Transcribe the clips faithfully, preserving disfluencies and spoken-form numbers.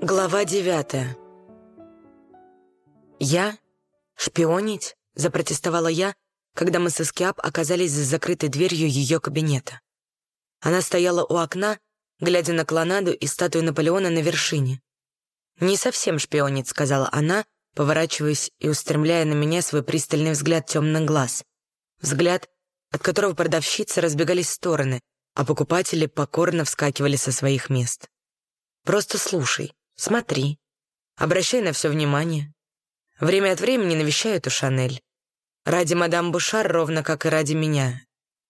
Глава девятая. «Я? Шпионить?» — запротестовала я, когда мы с Эскиап оказались за закрытой дверью ее кабинета. Она стояла у окна, глядя на колоннаду и статую Наполеона на вершине. «Не совсем шпионить», — сказала она, поворачиваясь и устремляя на меня свой пристальный взгляд темных глаз. Взгляд, от которого продавщицы разбегались в стороны, а покупатели покорно вскакивали со своих мест. «Просто слушай, смотри, обращай на все внимание. Время от времени навещаю эту Шанель. Ради мадам Бушар, ровно как и ради меня.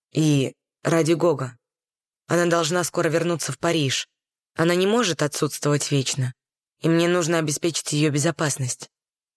И ради Гога. Она должна скоро вернуться в Париж. Она не может отсутствовать вечно, и мне нужно обеспечить ее безопасность».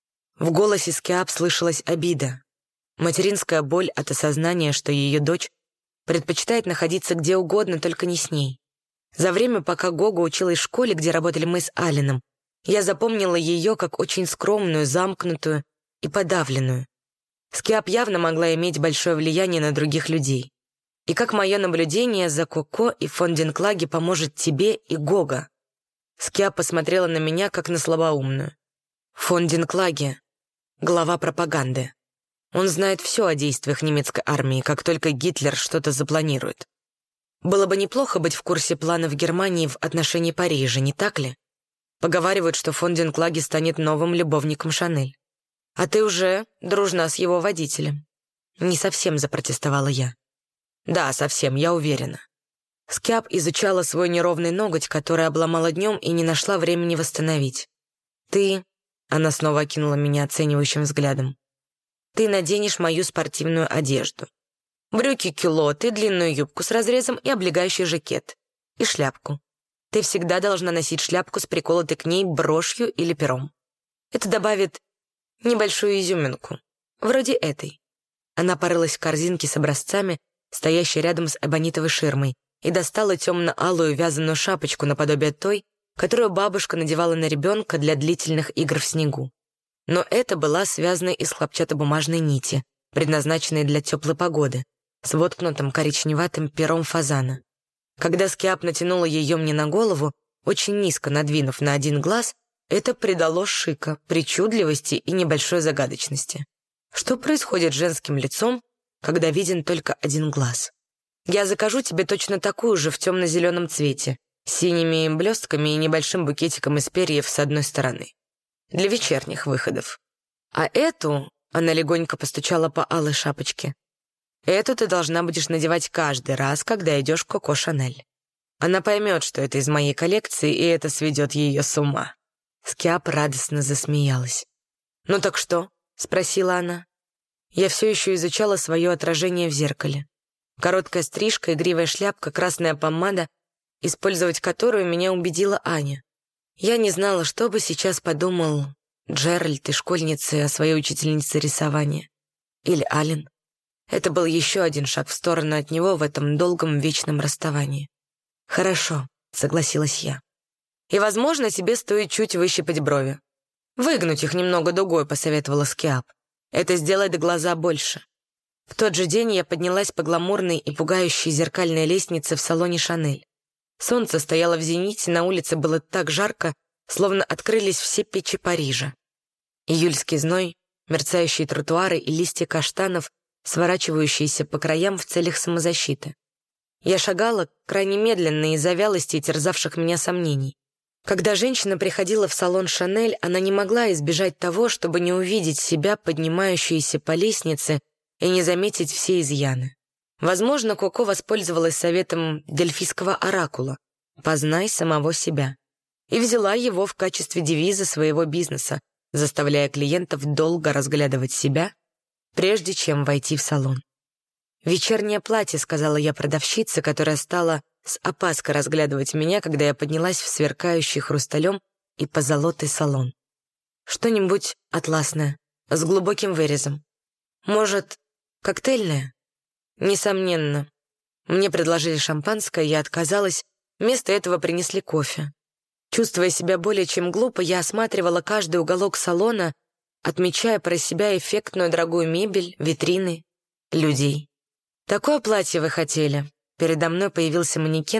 В голосе Скиап слышалась обида, материнская боль от осознания, что ее дочь предпочитает находиться где угодно, только не с ней. За время, пока Гога училась в школе, где работали мы с Алленом, я запомнила ее как очень скромную, замкнутую и подавленную. Скиап явно могла иметь большое влияние на других людей. И как мое наблюдение за Коко и фон Динклаге поможет тебе и Гога? Скиап посмотрела на меня, как на слабоумную. Фон Динклаге — глава пропаганды. Он знает все о действиях немецкой армии, как только Гитлер что-то запланирует. Было бы неплохо быть в курсе планов Германии в отношении Парижа, не так ли? Поговаривают, что фон Динклаге станет новым любовником Шанель. А ты уже дружна с его водителем. Не совсем, запротестовала я. Да, совсем, я уверена. Скиап изучала свой неровный ноготь, который обломала днем и не нашла времени восстановить. Ты... Она снова окинула меня оценивающим взглядом. Ты наденешь мою спортивную одежду. Брюки-кюлоты, длинную юбку с разрезом и облегающий жакет. И шляпку. Ты всегда должна носить шляпку с приколотой к ней брошью или пером. Это добавит небольшую изюминку. Вроде этой. Она порылась в корзинке с образцами, стоящей рядом с эбонитовой ширмой, и достала темно-алую вязаную шапочку наподобие той, которую бабушка надевала на ребенка для длительных игр в снегу. Но это была связана из хлопчатобумажной нити, предназначенной для теплой погоды, с воткнутым коричневатым пером фазана. Когда Скиап натянула ее мне на голову, очень низко надвинув на один глаз, это придало шика, причудливости и небольшой загадочности. Что происходит с женским лицом, когда виден только один глаз? Я закажу тебе точно такую же в темно-зеленом цвете, с синими блестками и небольшим букетиком из перьев с одной стороны. Для вечерних выходов. А эту, она легонько постучала по алой шапочке, эту ты должна будешь надевать каждый раз, когда идешь к Коко Шанель. Она поймет, что это из моей коллекции, и это сведет ее с ума. Скиап радостно засмеялась. «Ну так что?» — спросила она. Я все еще изучала свое отражение в зеркале. Короткая стрижка, игривая шляпка, красная помада, использовать которую меня убедила Аня. Я не знала, что бы сейчас подумал Джеральд и школьницы о своей учительнице рисования. Или Аллен. Это был еще один шаг в сторону от него в этом долгом вечном расставании. «Хорошо», — согласилась я. «И, возможно, тебе стоит чуть выщипать брови. Выгнуть их немного дугой», — посоветовала Скиап. «Это сделает глаза больше». В тот же день я поднялась по гламурной и пугающей зеркальной лестнице в салоне «Шанель». Солнце стояло в зените, на улице было так жарко, словно открылись все печи Парижа. Июльский зной, мерцающие тротуары и листья каштанов, сворачивающиеся по краям в целях самозащиты. Я шагала крайне медленно из-за вялости и терзавших меня сомнений. Когда женщина приходила в салон «Шанель», она не могла избежать того, чтобы не увидеть себя, поднимающуюся по лестнице, и не заметить все изъяны. Возможно, Коко воспользовалась советом дельфийского оракула «Познай самого себя» и взяла его в качестве девиза своего бизнеса, заставляя клиентов долго разглядывать себя, прежде чем войти в салон. «Вечернее платье», — сказала я продавщице, которая стала с опаской разглядывать меня, когда я поднялась в сверкающий хрусталем и позолотый салон. «Что-нибудь атласное, с глубоким вырезом. Может, коктейльное?» Несомненно. Мне предложили шампанское, я отказалась, вместо этого принесли кофе. Чувствуя себя более чем глупо, я осматривала каждый уголок салона, отмечая про себя эффектную дорогую мебель, витрины, людей. «Такое платье вы хотели?» Передо мной появился манекен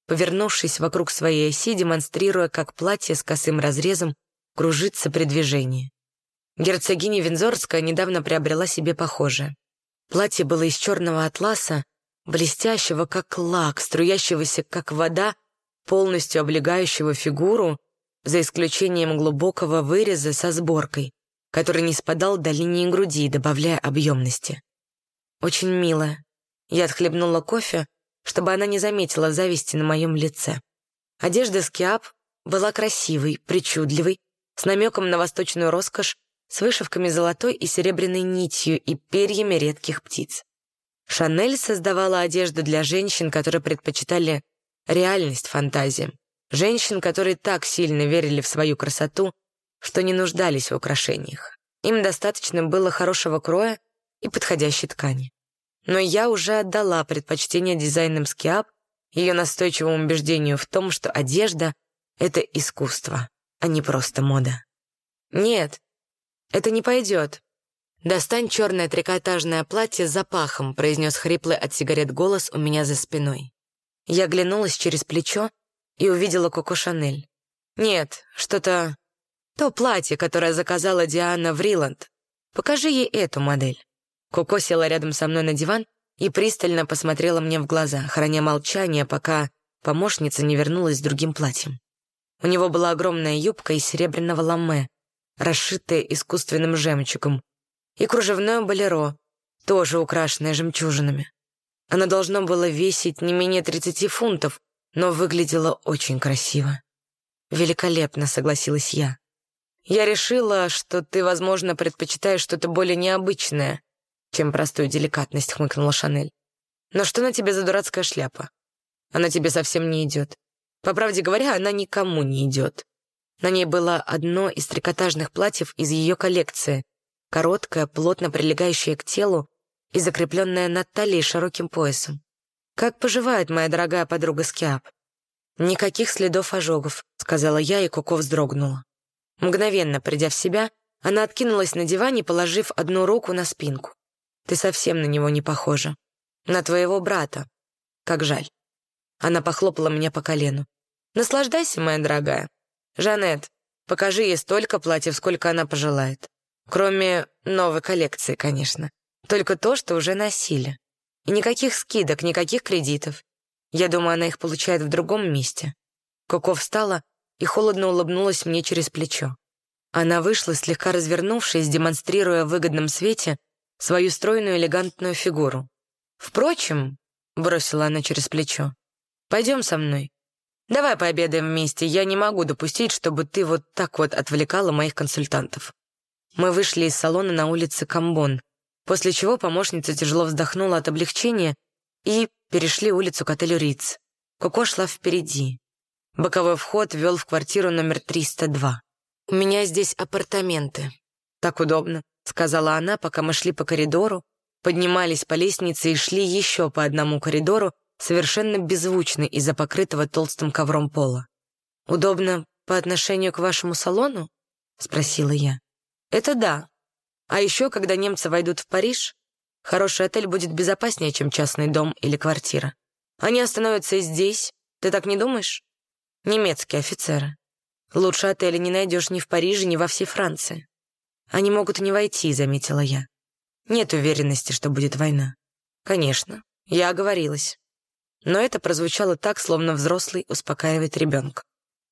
повернувшись вокруг своей оси, демонстрируя, как платье с косым разрезом кружится при движении. Герцогиня Виндзорская недавно приобрела себе похожее. Платье было из черного атласа, блестящего, как лак, струящегося, как вода, полностью облегающего фигуру, за исключением глубокого выреза со сборкой, который не спадал до линии груди, добавляя объемности. Очень мило. Я отхлебнула кофе, чтобы она не заметила зависти на моем лице. Одежда Скиап была красивой, причудливой, с намеком на восточную роскошь, с вышивками золотой и серебряной нитью и перьями редких птиц. Шанель создавала одежду для женщин, которые предпочитали реальность фантазии. Женщин, которые так сильно верили в свою красоту, что не нуждались в украшениях. Им достаточно было хорошего кроя и подходящей ткани. Но я уже отдала предпочтение дизайнам Скиап, ее настойчивому убеждению в том, что одежда — это искусство, а не просто мода. «Нет, это не пойдет. Достань черное трикотажное платье с запахом», произнес хриплый от сигарет голос у меня за спиной. Я оглянулась через плечо и увидела Коко Шанель. «Нет, что-то... то платье, которое заказала Диана Вриланд. Покажи ей эту модель». Коко села рядом со мной на диван и пристально посмотрела мне в глаза, храня молчание, пока помощница не вернулась с другим платьем. У него была огромная юбка из серебряного ламе, расшитая искусственным жемчугом, и кружевное болеро, тоже украшенное жемчужинами. Оно должно было весить не менее тридцати фунтов, но выглядело очень красиво. «Великолепно», — согласилась я. «Я решила, что ты, возможно, предпочитаешь что-то более необычное, чем простую деликатность», — хмыкнула Шанель. «Но что на тебе за дурацкая шляпа? Она тебе совсем не идет. По правде говоря, она никому не идет». На ней было одно из трикотажных платьев из ее коллекции, короткое, плотно прилегающее к телу и закрепленное над талией широким поясом. «Как поживает моя дорогая подруга Скиап?» «Никаких следов ожогов», — сказала я, и Коко вздрогнула. Мгновенно придя в себя, она откинулась на диване, положив одну руку на спинку. «Ты совсем на него не похожа. На твоего брата. Как жаль». Она похлопала меня по колену. «Наслаждайся, моя дорогая. Жанет, покажи ей столько платьев, сколько она пожелает. Кроме новой коллекции, конечно. Только то, что уже носили. И никаких скидок, никаких кредитов. Я думаю, она их получает в другом месте». Коко встала и холодно улыбнулась мне через плечо. Она вышла, слегка развернувшись, демонстрируя в выгодном свете свою стройную элегантную фигуру. «Впрочем», — бросила она через плечо, — «пойдем со мной. Давай пообедаем вместе, я не могу допустить, чтобы ты вот так вот отвлекала моих консультантов». Мы вышли из салона на улице Камбон, после чего помощница тяжело вздохнула от облегчения и перешли улицу к отелю Риц. Коко шла впереди. Боковой вход вел в квартиру номер триста два. «У меня здесь апартаменты. Так удобно», — сказала она, пока мы шли по коридору, поднимались по лестнице и шли еще по одному коридору, совершенно беззвучно из-за покрытого толстым ковром пола. «Удобно по отношению к вашему салону?» — спросила я. «Это да. А еще, когда немцы войдут в Париж, хороший отель будет безопаснее, чем частный дом или квартира. Они остановятся и здесь. Ты так не думаешь? Немецкие офицеры. Лучше отеля не найдешь ни в Париже, ни во всей Франции. Они могут и не войти», — заметила я. «Нет уверенности, что будет война». «Конечно, я оговорилась». Но это прозвучало так, словно взрослый успокаивает ребенка.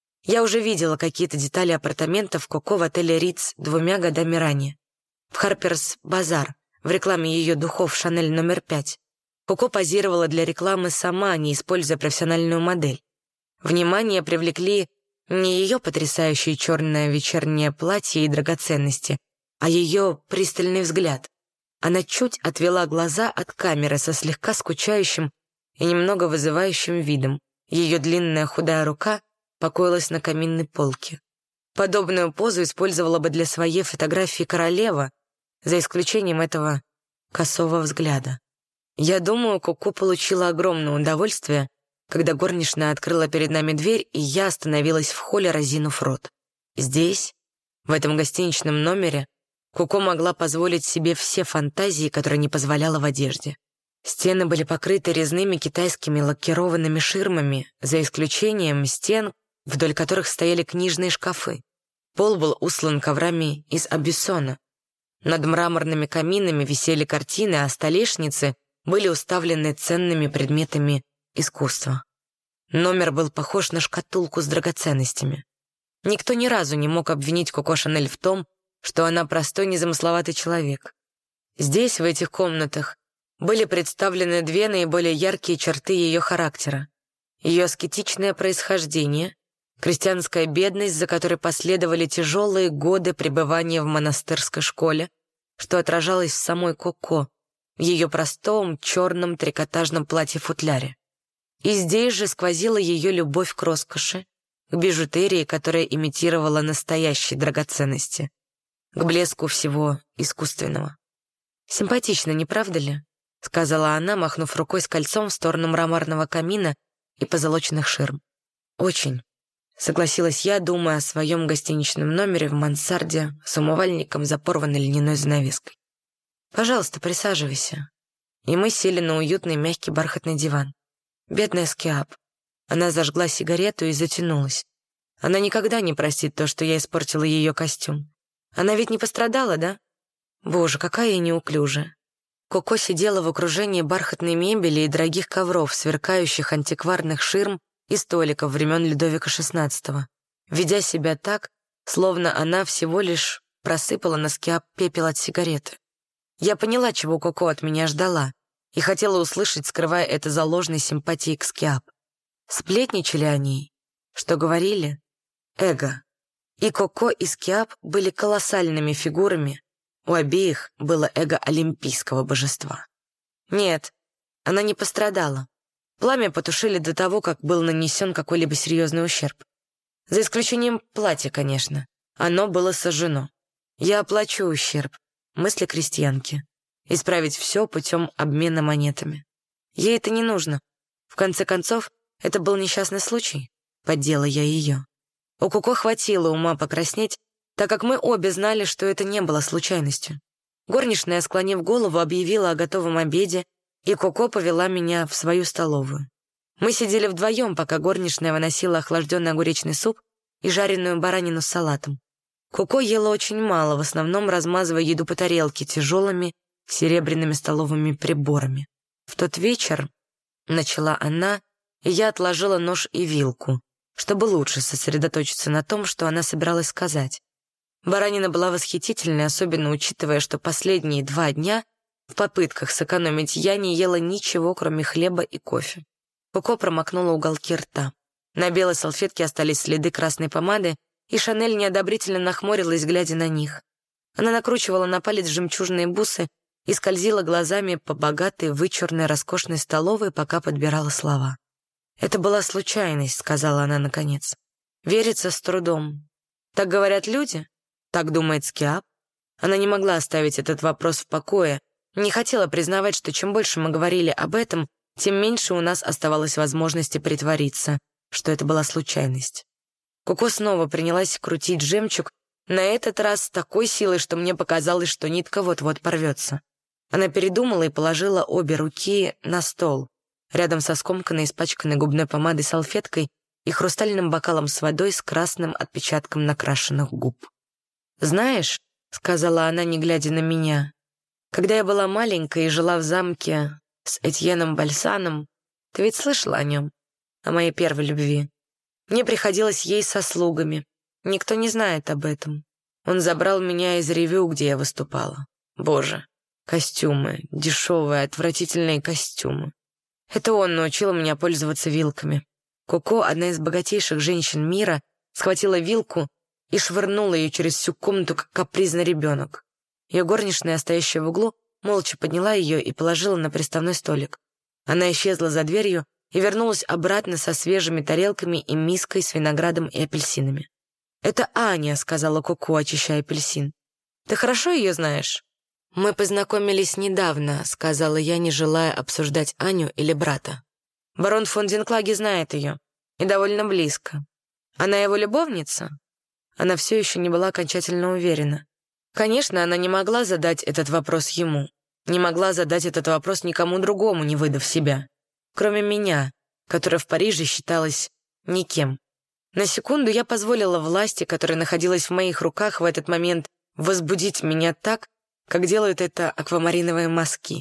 Я уже видела какие-то детали апартаментов Коко в отеле Риц двумя годами ранее. В Харперс Базар, в рекламе ее духов Шанель номер пять. Коко позировала для рекламы сама, не используя профессиональную модель. Внимание привлекли не ее потрясающее черное вечернее платье и драгоценности, а ее пристальный взгляд. Она чуть отвела глаза от камеры со слегка скучающим и немного вызывающим видом. Ее длинная худая рука покоилась на каминной полке. Подобную позу использовала бы для своей фотографии королева, за исключением этого косого взгляда. Я думаю, Коко получила огромное удовольствие, когда горничная открыла перед нами дверь, и я остановилась в холле, разинув рот. Здесь, в этом гостиничном номере, Коко могла позволить себе все фантазии, которые не позволяла в одежде. Стены были покрыты резными китайскими лакированными ширмами, за исключением стен, вдоль которых стояли книжные шкафы. Пол был устлан коврами из абиссона. Над мраморными каминами висели картины, а столешницы были уставлены ценными предметами искусства. Номер был похож на шкатулку с драгоценностями. Никто ни разу не мог обвинить Коко Шанель в том, что она простой, незамысловатый человек. Здесь, в этих комнатах, были представлены две наиболее яркие черты ее характера. Ее аскетичное происхождение, крестьянская бедность, за которой последовали тяжелые годы пребывания в монастырской школе, что отражалось в самой Коко, в ее простом черном трикотажном платье-футляре. И здесь же сквозила ее любовь к роскоши, к бижутерии, которая имитировала настоящие драгоценности, к блеску всего искусственного. «Симпатично, не правда ли?» — сказала она, махнув рукой с кольцом в сторону мраморного камина и позолоченных ширм. «Очень», — согласилась я, думая о своем гостиничном номере в мансарде с умывальником за порванной льняной занавеской. «Пожалуйста, присаживайся». И мы сели на уютный мягкий бархатный диван. Бедная Скиап. Она зажгла сигарету и затянулась. Она никогда не простит то, что я испортила ее костюм. Она ведь не пострадала, да? Боже, какая я неуклюжая. Коко сидела в окружении бархатной мебели и дорогих ковров, сверкающих антикварных ширм и столиков времен Людовика шестнадцатого, ведя себя так, словно она всего лишь просыпала на Скиап пепел от сигареты. Я поняла, чего Коко от меня ждала, и хотела услышать, скрывая это за ложной симпатией к Скиап. Сплетничали о ней, что говорили? Эго. И Коко, и Скиап были колоссальными фигурами. У обеих было эго олимпийского божества. Нет, она не пострадала. Пламя потушили до того, как был нанесен какой-либо серьезный ущерб. За исключением платья, конечно. Оно было сожжено. Я оплачу ущерб. Мысли крестьянки. Исправить все путем обмена монетами. Ей это не нужно. В конце концов, это был несчастный случай. Поддела я ее. У Коко хватило ума покраснеть, так как мы обе знали, что это не было случайностью. Горничная, склонив голову, объявила о готовом обеде, и Коко повела меня в свою столовую. Мы сидели вдвоем, пока горничная выносила охлажденный огуречный суп и жареную баранину с салатом. Коко ела очень мало, в основном размазывая еду по тарелке тяжелыми серебряными столовыми приборами. В тот вечер, начала она, и я отложила нож и вилку, чтобы лучше сосредоточиться на том, что она собиралась сказать. Баранина была восхитительной, особенно учитывая, что последние два дня в попытках сэкономить я не ела ничего, кроме хлеба и кофе. Коко промокнула уголки рта. На белой салфетке остались следы красной помады, и Шанель неодобрительно нахмурилась, глядя на них. Она накручивала на палец жемчужные бусы и скользила глазами по богатой, вычурной, роскошной столовой, пока подбирала слова. «Это была случайность», — сказала она наконец. «Верится с трудом. Так говорят люди? Так думает Скиап?» Она не могла оставить этот вопрос в покое, не хотела признавать, что чем больше мы говорили об этом, тем меньше у нас оставалось возможности притвориться, что это была случайность. Коко снова принялась крутить жемчуг, на этот раз с такой силой, что мне показалось, что нитка вот-вот порвется. Она передумала и положила обе руки на стол, рядом со скомканной, испачканной губной помадой салфеткой и хрустальным бокалом с водой с красным отпечатком накрашенных губ. «Знаешь», — сказала она, не глядя на меня, «когда я была маленькой и жила в замке с Этьеном Бальсаном, ты ведь слышала о нем, о моей первой любви? Мне приходилось ей со слугами. Никто не знает об этом. Он забрал меня из ревю, где я выступала. Боже, костюмы, дешевые, отвратительные костюмы. Это он научил меня пользоваться вилками. Коко, одна из богатейших женщин мира, схватила вилку и швырнула ее через всю комнату, как капризный ребенок. Ее горничная, стоящая в углу, молча подняла ее и положила на приставной столик. Она исчезла за дверью и вернулась обратно со свежими тарелками и миской с виноградом и апельсинами. «Это Аня», — сказала Коко, очищая апельсин. «Ты хорошо ее знаешь?» «Мы познакомились недавно», — сказала я, не желая обсуждать Аню или брата. «Барон фон Динклаге знает ее. И довольно близко. Она его любовница?» Она все еще не была окончательно уверена. Конечно, она не могла задать этот вопрос ему. Не могла задать этот вопрос никому другому, не выдав себя, кроме меня, которая в Париже считалась никем. На секунду я позволила власти, которая находилась в моих руках в этот момент, возбудить меня так, как делают это аквамариновые мазки.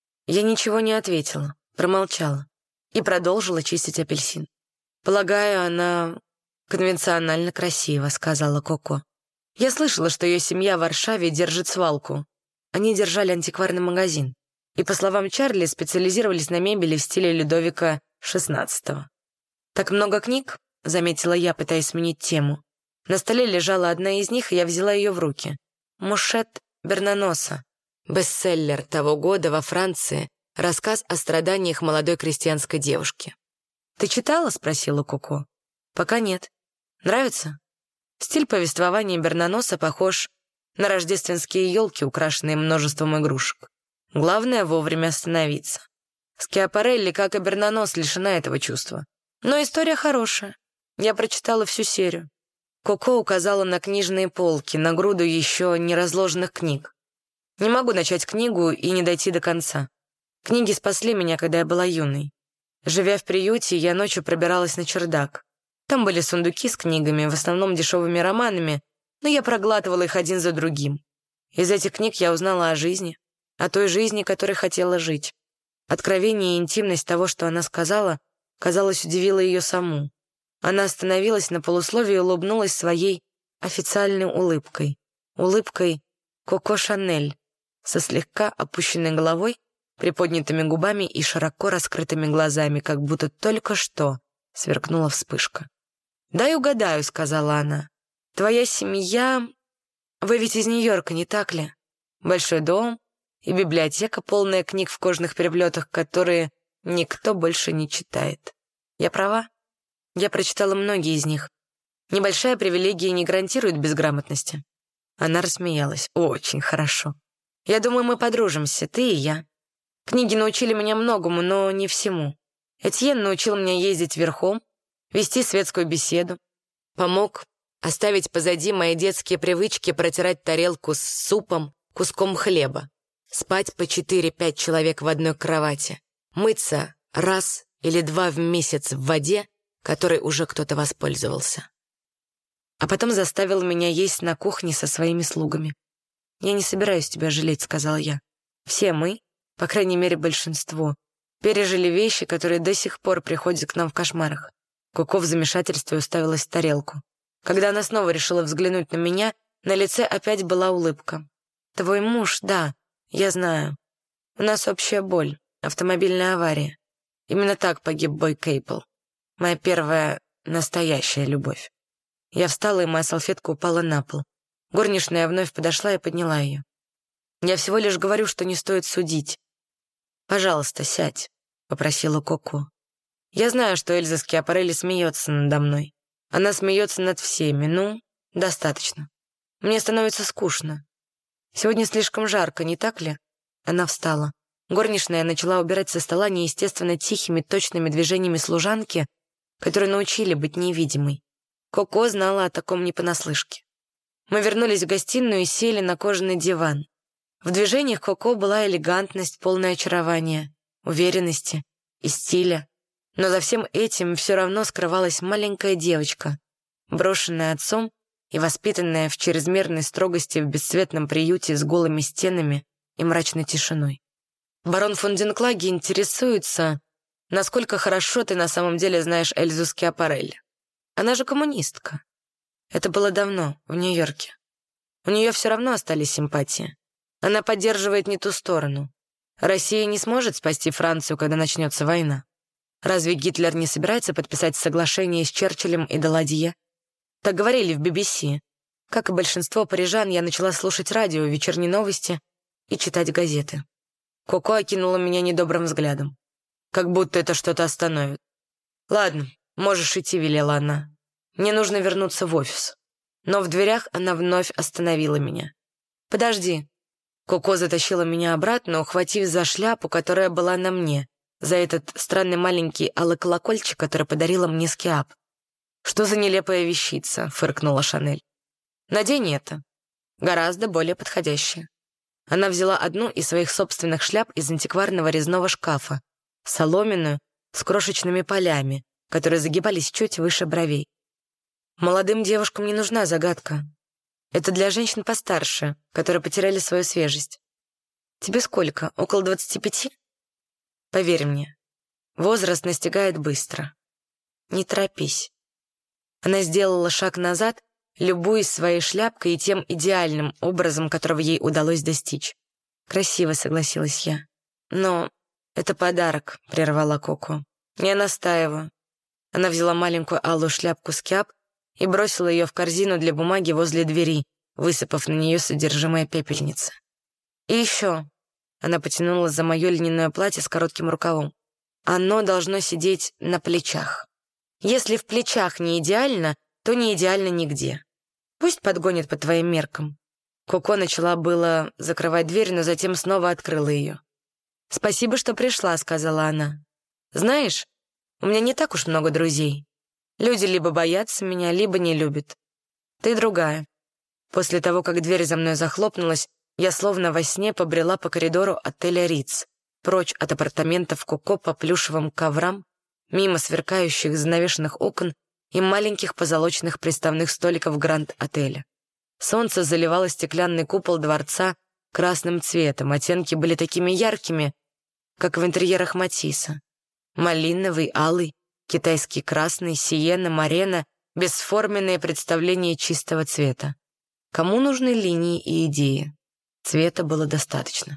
Я ничего не ответила, промолчала и продолжила чистить апельсин. «Полагаю, она конвенционально красива», — сказала Коко. «Я слышала, что ее семья в Варшаве держит свалку. Они держали антикварный магазин. И, по словам Чарли, специализировались на мебели в стиле Людовика шестнадцатого. «Так много книг?» — заметила я, пытаясь сменить тему. На столе лежала одна из них, и я взяла ее в руки. «Мушет Бернаноса». Бестселлер того года во Франции. Рассказ о страданиях молодой крестьянской девушки. «Ты читала?» — спросила Коко. «Пока нет. Нравится?» Стиль повествования Бернаноса похож на рождественские елки, украшенные множеством игрушек. Главное — вовремя остановиться. Скиапарелли, как и Бернанос, лишена этого чувства. Но история хорошая. Я прочитала всю серию. Коко указала на книжные полки, на груду еще не разложенных книг. Не могу начать книгу и не дойти до конца. Книги спасли меня, когда я была юной. Живя в приюте, я ночью пробиралась на чердак. Там были сундуки с книгами, в основном дешевыми романами, но я проглатывала их один за другим. Из этих книг я узнала о жизни, о той жизни, которой хотела жить. Откровение и интимность того, что она сказала, казалось, удивило ее саму. Она остановилась на полусловии и улыбнулась своей официальной улыбкой. Улыбкой Коко Шанель, со слегка опущенной головой, приподнятыми губами и широко раскрытыми глазами, как будто только что сверкнула вспышка. «Дай угадаю», — сказала она. «Твоя семья... Вы ведь из Нью-Йорка, не так ли? Большой дом и библиотека, полная книг в кожаных переплетах, которые никто больше не читает. Я права? Я прочитала многие из них. Небольшая привилегия не гарантирует безграмотности». Она рассмеялась. «Очень хорошо. Я думаю, мы подружимся, ты и я. Книги научили меня многому, но не всему. Этьен научил меня ездить верхом, вести светскую беседу. Помог оставить позади мои детские привычки протирать тарелку с супом, куском хлеба, спать по четыре-пять человек в одной кровати, мыться раз или два в месяц в воде, которой уже кто-то воспользовался. А потом заставил меня есть на кухне со своими слугами. «Я не собираюсь тебя жалеть», — сказала я. «Все мы, по крайней мере большинство, пережили вещи, которые до сих пор приходят к нам в кошмарах». Коко в замешательстве уставилась в тарелку. Когда она снова решила взглянуть на меня, на лице опять была улыбка. «Твой муж, да, я знаю. У нас общая боль, автомобильная авария. Именно так погиб Бой Кейпл. Моя первая настоящая любовь». Я встала, и моя салфетка упала на пол. Горничная вновь подошла и подняла ее. «Я всего лишь говорю, что не стоит судить. Пожалуйста, сядь», — попросила Коко. «Я знаю, что Эльза Скиапарелли смеется надо мной. Она смеется над всеми. Ну, достаточно. Мне становится скучно. Сегодня слишком жарко, не так ли?» Она встала. Горничная начала убирать со стола неестественно тихими, точными движениями служанки, которые научили быть невидимой. Коко знала о таком не понаслышке. Мы вернулись в гостиную и сели на кожаный диван. В движениях Коко была элегантность, полное очарование, уверенности и стиля. Но за всем этим все равно скрывалась маленькая девочка, брошенная отцом и воспитанная в чрезмерной строгости в бесцветном приюте с голыми стенами и мрачной тишиной. Барон фон Динклаге интересуется, насколько хорошо ты на самом деле знаешь Эльзу Скиапарелли. Она же коммунистка. Это было давно, в Нью-Йорке. У нее все равно остались симпатии. Она поддерживает не ту сторону. Россия не сможет спасти Францию, когда начнется война. Разве Гитлер не собирается подписать соглашение с Черчиллем и Даладье? Так говорили в би би си. Как и большинство парижан, я начала слушать радио, вечерние новости и читать газеты. Коко окинула меня недобрым взглядом. Как будто это что-то остановит. «Ладно, можешь идти», — велела она. «Мне нужно вернуться в офис». Но в дверях она вновь остановила меня. «Подожди». Коко затащила меня обратно, ухватив за шляпу, которая была на мне, за этот странный маленький алый колокольчик, который подарила мне Скиап. «Что за нелепая вещица?» — фыркнула Шанель. «Надень это. Гораздо более подходящее». Она взяла одну из своих собственных шляп из антикварного резного шкафа, соломенную, с крошечными полями, которые загибались чуть выше бровей. Молодым девушкам не нужна загадка. Это для женщин постарше, которые потеряли свою свежесть. Тебе сколько, около двадцати пяти? Поверь мне, возраст настигает быстро. Не торопись. Она сделала шаг назад, любуясь своей шляпкой и тем идеальным образом, которого ей удалось достичь. Красиво, согласилась я. Но это подарок, прервала Коко. Я настаиваю. Она взяла маленькую алую шляпку Скиап и бросила ее в корзину для бумаги возле двери, высыпав на нее содержимое пепельницы. И еще. Она потянула за мое льняное платье с коротким рукавом. Оно должно сидеть на плечах. Если в плечах не идеально, то не идеально нигде. Пусть подгонит по твоим меркам. Коко начала было закрывать дверь, но затем снова открыла ее. «Спасибо, что пришла», — сказала она. «Знаешь, у меня не так уж много друзей. Люди либо боятся меня, либо не любят. Ты другая». После того, как дверь за мной захлопнулась, я словно во сне побрела по коридору отеля «Риц», прочь от апартаментов Коко по плюшевым коврам, мимо сверкающих занавешенных окон и маленьких позолоченных приставных столиков гранд-отеля. Солнце заливало стеклянный купол дворца красным цветом, оттенки были такими яркими, как в интерьерах Матисса. Малиновый, алый, китайский красный, сиена, морена, бесформенные представления чистого цвета. Кому нужны линии и идеи? Цвета было достаточно.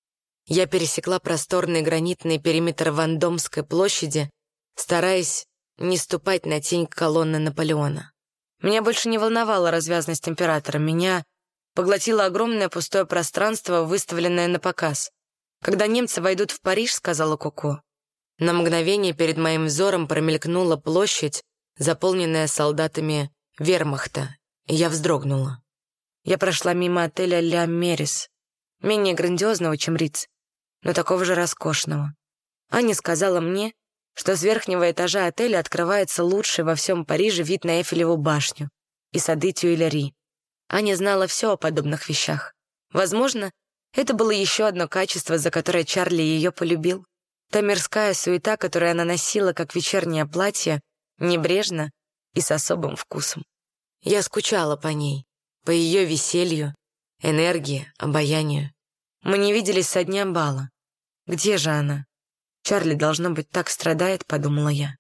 Я пересекла просторный гранитный периметр Вандомской площади, стараясь не ступать на тень колонны Наполеона. Меня больше не волновала развязность императора, меня поглотило огромное пустое пространство, выставленное на показ. «Когда немцы войдут в Париж», — сказала Коко, на мгновение перед моим взором промелькнула площадь, заполненная солдатами вермахта, и я вздрогнула. Я прошла мимо отеля «Ля Мерис», менее грандиозного, чем Риц, но такого же роскошного. Аня сказала мне, что с верхнего этажа отеля открывается лучший во всем Париже вид на Эйфелеву башню и сады Тюильри. Аня знала все о подобных вещах. Возможно, это было еще одно качество, за которое Чарли ее полюбил. Та мирская суета, которую она носила, как вечернее платье, небрежно и с особым вкусом. Я скучала по ней, по ее веселью, энергии, обаянию. Мы не виделись со дня бала. Где же она? Чарли, должно быть, так страдает, подумала я.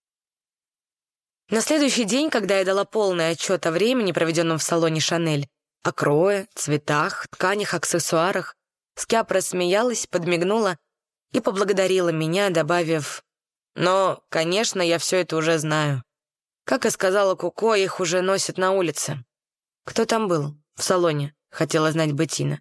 На следующий день, когда я дала полный отчет о времени, проведенном в салоне «Шанель», о крое, цветах, тканях, аксессуарах, Скиап рассмеялась, подмигнула и поблагодарила меня, добавив: «Но, конечно, я все это уже знаю. Как и сказала Коко, их уже носят на улице». «Кто там был в салоне?» — хотела знать Беттина.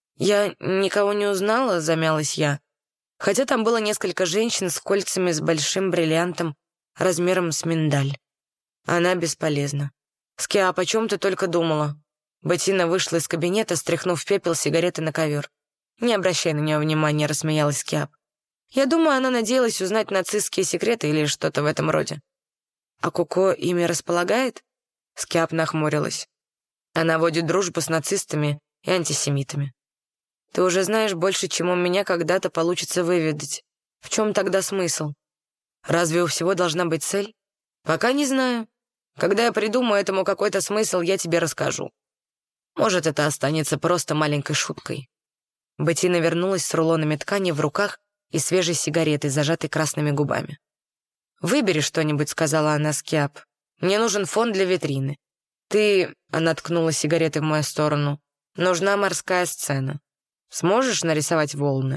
«Я никого не узнала», — замялась я. Хотя там было несколько женщин с кольцами с большим бриллиантом размером с миндаль. Она бесполезна. «Скиап, о чем ты только думала?» Беттина вышла из кабинета, стряхнув пепел сигареты на ковер. «Не обращай на нее внимания», — рассмеялась Скиап. «Я думаю, она надеялась узнать нацистские секреты или что-то в этом роде». «А Коко ими располагает?» Скиап нахмурилась. «Она водит дружбу с нацистами и антисемитами». «Ты уже знаешь больше, чем у меня когда-то получится выведать. В чем тогда смысл? Разве у всего должна быть цель? Пока не знаю. Когда я придумаю этому какой-то смысл, я тебе расскажу. Может, это останется просто маленькой шуткой». Беттина вернулась с рулонами ткани в руках и свежей сигаретой, зажатой красными губами. «Выбери что-нибудь», — сказала она Скиап. «Мне нужен фон для витрины. Ты...» — она ткнула сигаретой в мою сторону. «Нужна морская сцена. Сможешь нарисовать волны?»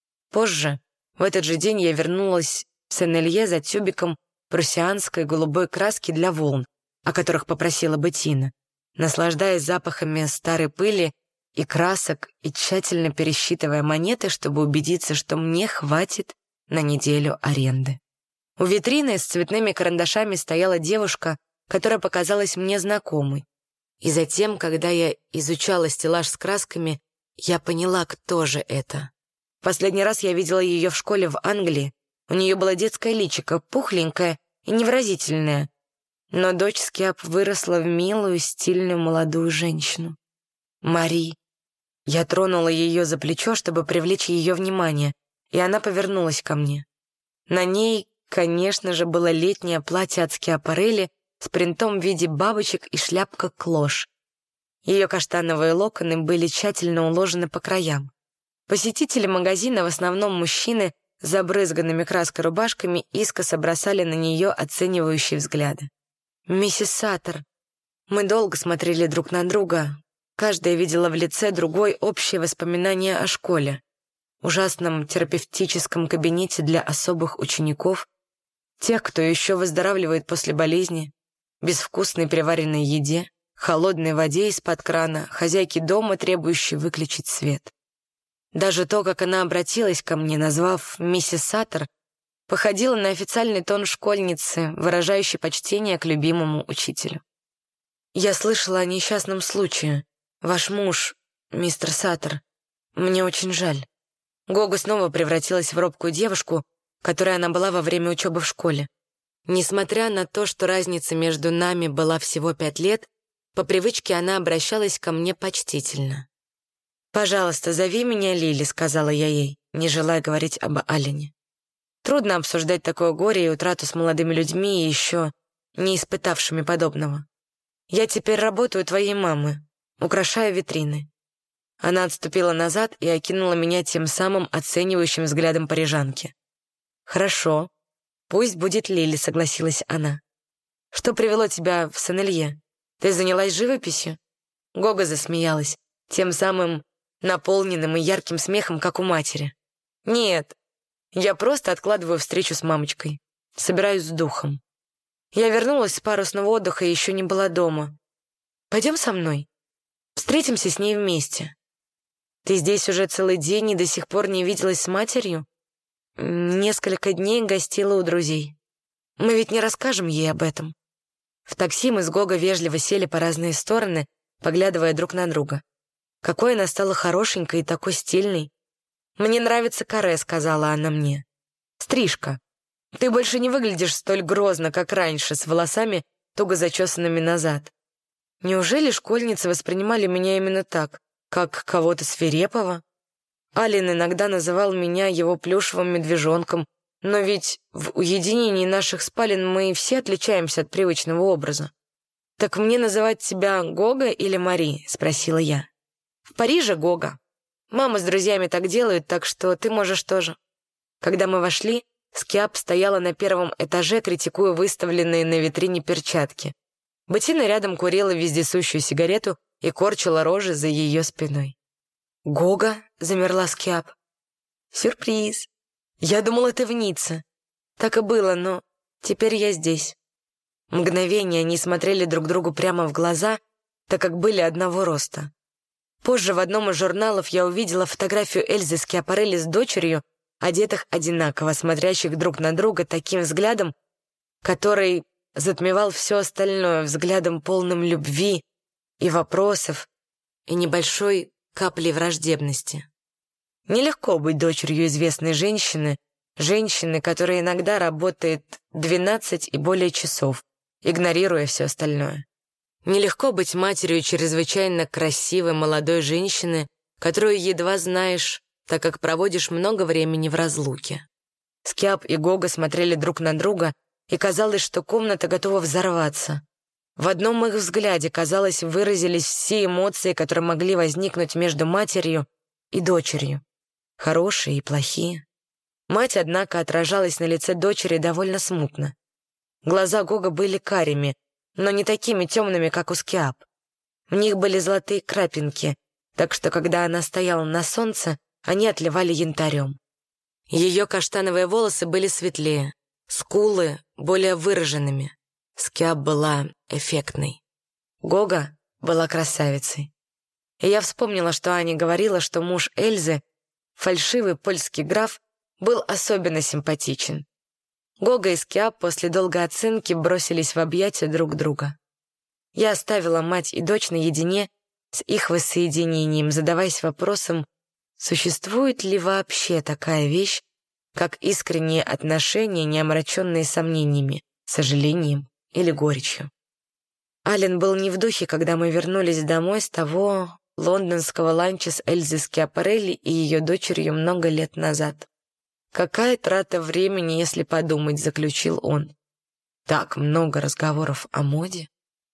Позже, в этот же день, я вернулась в Сен-Элье за тюбиком пруссианской голубой краски для волн, о которых попросила Беттина, наслаждаясь запахами старой пыли и красок и тщательно пересчитывая монеты, чтобы убедиться, что мне хватит на неделю аренды. У витрины с цветными карандашами стояла девушка, которая показалась мне знакомой. И затем, когда я изучала стеллаж с красками, я поняла, кто же это. Последний раз я видела ее в школе в Англии. У нее было детское личико, пухленькое и невыразительное. Но дочь Скиап выросла в милую, стильную молодую женщину. Мари. Я тронула ее за плечо, чтобы привлечь ее внимание, и она повернулась ко мне. На ней, конечно же, было летнее платье от Скиапарелли с принтом в виде бабочек и шляпка-клош. Ее каштановые локоны были тщательно уложены по краям. Посетители магазина, в основном мужчины, с забрызганными краской рубашками, искоса бросали на нее оценивающие взгляды. «Миссис Саттер». Мы долго смотрели друг на друга. Каждая видела в лице другой общие воспоминания о школе, ужасном терапевтическом кабинете для особых учеников, тех, кто еще выздоравливает после болезни, безвкусной приваренной еде, холодной воде из-под крана, хозяйки дома, требующей выключить свет. Даже то, как она обратилась ко мне, назвав «миссис Саттер», походило на официальный тон школьницы, выражающий почтение к любимому учителю. «Я слышала о несчастном случае. Ваш муж, мистер Саттер. Мне очень жаль». Гога снова превратилась в робкую девушку, которой она была во время учебы в школе. Несмотря на то, что разница между нами была всего пять лет, по привычке она обращалась ко мне почтительно. «Пожалуйста, зови меня Лили», — сказала я ей, не желая говорить об Аллене. Трудно обсуждать такое горе и утрату с молодыми людьми, еще не испытавшими подобного. «Я теперь работаю у твоей мамы, украшаю витрины». Она отступила назад и окинула меня тем самым оценивающим взглядом парижанки. «Хорошо, пусть будет Лили», — согласилась она. «Что привело тебя в Сен-Элье? Ты занялась живописью?» Гога засмеялась, тем самым наполненным и ярким смехом, как у матери. «Нет, я просто откладываю встречу с мамочкой. Собираюсь с духом. Я вернулась с парусного отдыха и еще не была дома. Пойдем со мной? Встретимся с ней вместе. Ты здесь уже целый день и до сих пор не виделась с матерью? Несколько дней гостила у друзей. Мы ведь не расскажем ей об этом». В такси мы с Гого вежливо сели по разные стороны, поглядывая друг на друга. Какой она стала хорошенькой и такой стильной. «Мне нравится каре», — сказала она мне. «Стрижка. Ты больше не выглядишь столь грозно, как раньше, с волосами, туго зачесанными назад». Неужели школьницы воспринимали меня именно так, как кого-то свирепого? Ален иногда называл меня его плюшевым медвежонком, но ведь в уединении наших спален мы все отличаемся от привычного образа. «Так мне называть тебя Гога или Мари?» — спросила я. «В Париже Гога. Мама с друзьями так делают, так что ты можешь тоже». Когда мы вошли, Скиап стояла на первом этаже, критикуя выставленные на витрине перчатки. Беттина рядом курила вездесущую сигарету и корчила рожи за ее спиной. «Гога?» — замерла Скиап. «Сюрприз. Я думала, ты в Ницце. Так и было, но теперь я здесь». Мгновение они смотрели друг другу прямо в глаза, так как были одного роста. Позже в одном из журналов я увидела фотографию Эльзы Скиапарелли с дочерью, одетых одинаково, смотрящих друг на друга таким взглядом, который затмевал все остальное, взглядом полным любви и вопросов, и небольшой капли враждебности. Нелегко быть дочерью известной женщины, женщины, которая иногда работает двенадцать и более часов, игнорируя все остальное. Нелегко быть матерью чрезвычайно красивой молодой женщины, которую едва знаешь, так как проводишь много времени в разлуке. Скиап и Гога смотрели друг на друга, и казалось, что комната готова взорваться. В одном их взгляде, казалось, выразились все эмоции, которые могли возникнуть между матерью и дочерью. Хорошие и плохие. Мать, однако, отражалась на лице дочери довольно смутно. Глаза Гога были карими, но не такими темными, как у Скиап. В них были золотые крапинки, так что, когда она стояла на солнце, они отливали янтарем. Ее каштановые волосы были светлее, скулы более выраженными. Скиап была эффектной. Гога была красавицей. И я вспомнила, что Аня говорила, что муж Эльзы, фальшивый польский граф, был особенно симпатичен. Гога и Скиап после долгой оценки бросились в объятия друг друга. Я оставила мать и дочь наедине с их воссоединением, задаваясь вопросом, существует ли вообще такая вещь, как искренние отношения, не омраченные сомнениями, сожалением или горечью. Ален был не в духе, когда мы вернулись домой с того лондонского ланча с Эльзой Скиапарелли и ее дочерью много лет назад. «Какая трата времени, если подумать», — заключил он. «Так много разговоров о моде».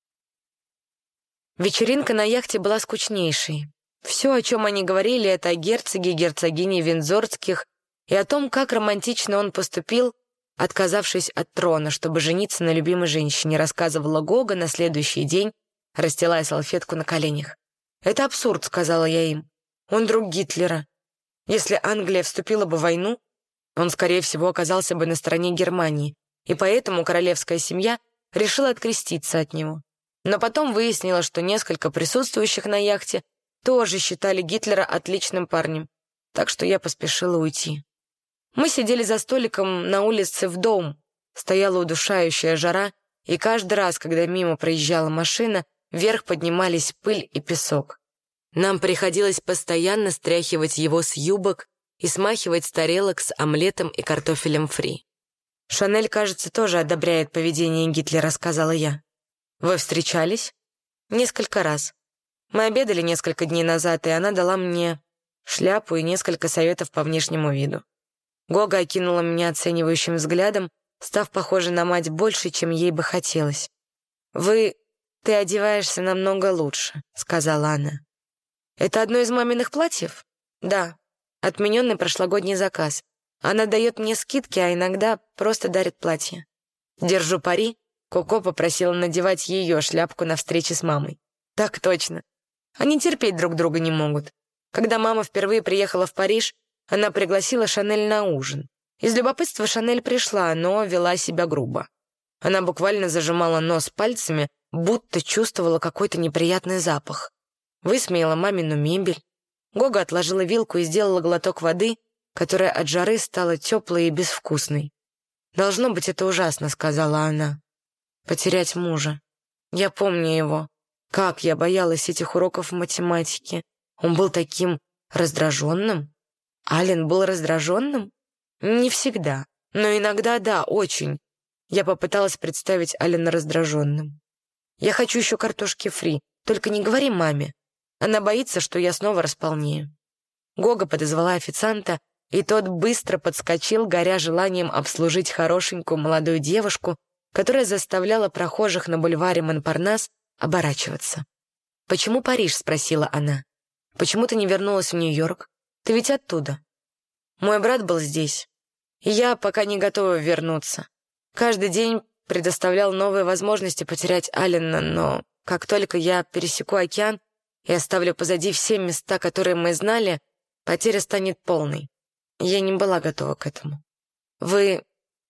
Вечеринка на яхте была скучнейшей. Все, о чем они говорили, это о герцоге и герцогине Виндзорских и о том, как романтично он поступил, отказавшись от трона, чтобы жениться на любимой женщине, рассказывала Гога на следующий день, расстилая салфетку на коленях. «Это абсурд», — сказала я им. «Он друг Гитлера. Если Англия вступила бы в войну, он, скорее всего, оказался бы на стороне Германии, и поэтому королевская семья решила откреститься от него. Но потом выяснила, что несколько присутствующих на яхте тоже считали Гитлера отличным парнем, так что я поспешила уйти. Мы сидели за столиком на улице в дом, стояла удушающая жара, и каждый раз, когда мимо проезжала машина, вверх поднимались пыль и песок. Нам приходилось постоянно стряхивать его с юбок и смахивать с тарелок с омлетом и картофелем фри. «Шанель, кажется, тоже одобряет поведение Гитлера», — сказала я. «Вы встречались?» «Несколько раз. Мы обедали несколько дней назад, и она дала мне шляпу и несколько советов по внешнему виду». Гога окинула меня оценивающим взглядом, став похожей на мать больше, чем ей бы хотелось. «Вы... ты одеваешься намного лучше», — сказала она. «Это одно из маминых платьев?» «Да. Отмененный прошлогодний заказ. Она дает мне скидки, а иногда просто дарит платье». Держу пари, Коко попросила надевать ее шляпку на встрече с мамой. «Так точно. Они терпеть друг друга не могут. Когда мама впервые приехала в Париж, она пригласила Шанель на ужин. Из любопытства Шанель пришла, но вела себя грубо. Она буквально зажимала нос пальцами, будто чувствовала какой-то неприятный запах. Высмеяла мамину мебель. Гога отложила вилку и сделала глоток воды, которая от жары стала теплой и безвкусной. «Должно быть, это ужасно», — сказала она. «Потерять мужа. Я помню его. Как я боялась этих уроков математики. Он был таким раздраженным». Ален был раздраженным? Не всегда, но иногда да, очень. Я попыталась представить Алена раздраженным. «Я хочу еще картошки фри, только не говори маме. Она боится, что я снова располнею». Гога подозвала официанта, и тот быстро подскочил, горя желанием обслужить хорошенькую молодую девушку, которая заставляла прохожих на бульваре Монпарнас оборачиваться. «Почему Париж?» — спросила она. «Почему ты не вернулась в Нью-Йорк? Ты ведь оттуда». «Мой брат был здесь, и я пока не готова вернуться. Каждый день предоставлял новые возможности потерять Алена, но как только я пересеку океан и оставлю позади все места, которые мы знали, потеря станет полной. Я не была готова к этому». «Вы...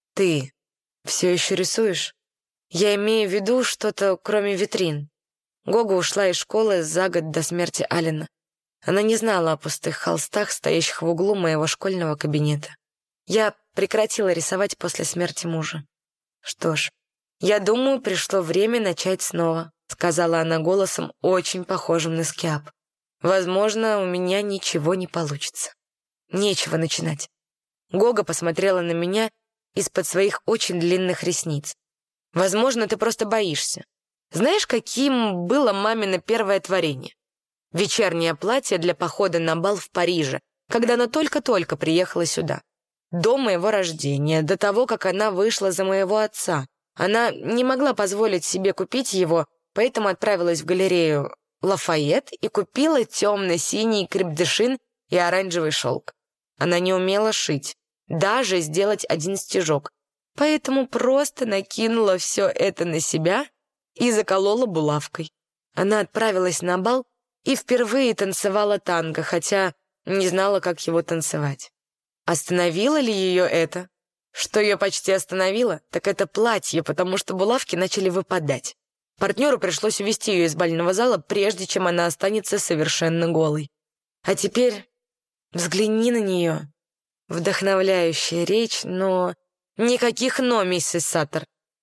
ты все еще рисуешь?» «Я имею в виду что-то, кроме витрин». Гога ушла из школы за год до смерти Алена. Она не знала о пустых холстах, стоящих в углу моего школьного кабинета. Я прекратила рисовать после смерти мужа. «Что ж, я думаю, пришло время начать снова», — сказала она голосом, очень похожим на Скиап. «Возможно, у меня ничего не получится. Нечего начинать». Гога посмотрела на меня из-под своих очень длинных ресниц. «Возможно, ты просто боишься. Знаешь, каким было мамино первое творение? Вечернее платье для похода на бал в Париже, когда она только-только приехала сюда. До моего рождения, до того, как она вышла за моего отца. Она не могла позволить себе купить его, поэтому отправилась в галерею Лафайет и купила темно-синий крепдешин и оранжевый шелк. Она не умела шить, даже сделать один стежок, поэтому просто накинула все это на себя и заколола булавкой. Она отправилась на бал и впервые танцевала танго, хотя не знала, как его танцевать. Остановило ли ее это? Что ее почти остановило, так это платье, потому что булавки начали выпадать. Партнеру пришлось увести ее из бального зала, прежде чем она останется совершенно голой. А теперь взгляни на нее. Вдохновляющая речь, но... Никаких «но», миссис Саттер.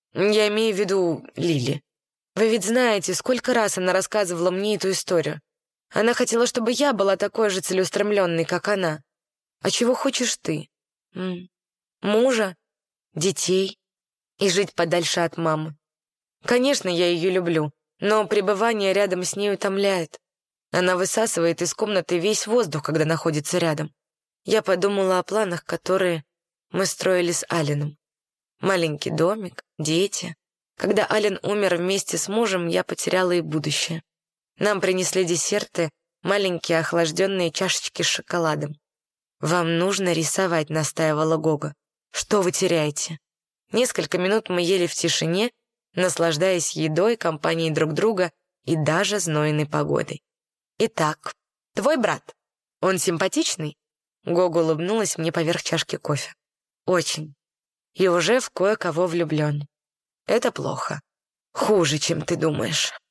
Я имею в виду Лили. Вы ведь знаете, сколько раз она рассказывала мне эту историю. Она хотела, чтобы я была такой же целеустремленной, как она. А чего хочешь ты? М? Мужа? Детей? И жить подальше от мамы? Конечно, я ее люблю, но пребывание рядом с ней утомляет. Она высасывает из комнаты весь воздух, когда находится рядом. Я подумала о планах, которые мы строили с Алленом. Маленький домик, дети. Когда Аллен умер вместе с мужем, я потеряла и будущее. Нам принесли десерты, маленькие охлажденные чашечки с шоколадом. «Вам нужно рисовать», — настаивала Гога. «Что вы теряете?» Несколько минут мы ели в тишине, наслаждаясь едой, компанией друг друга и даже знойной погодой. «Итак, твой брат, он симпатичный?» Гога улыбнулась мне поверх чашки кофе. «Очень. И уже в кое-кого влюблен. Это плохо. Хуже, чем ты думаешь».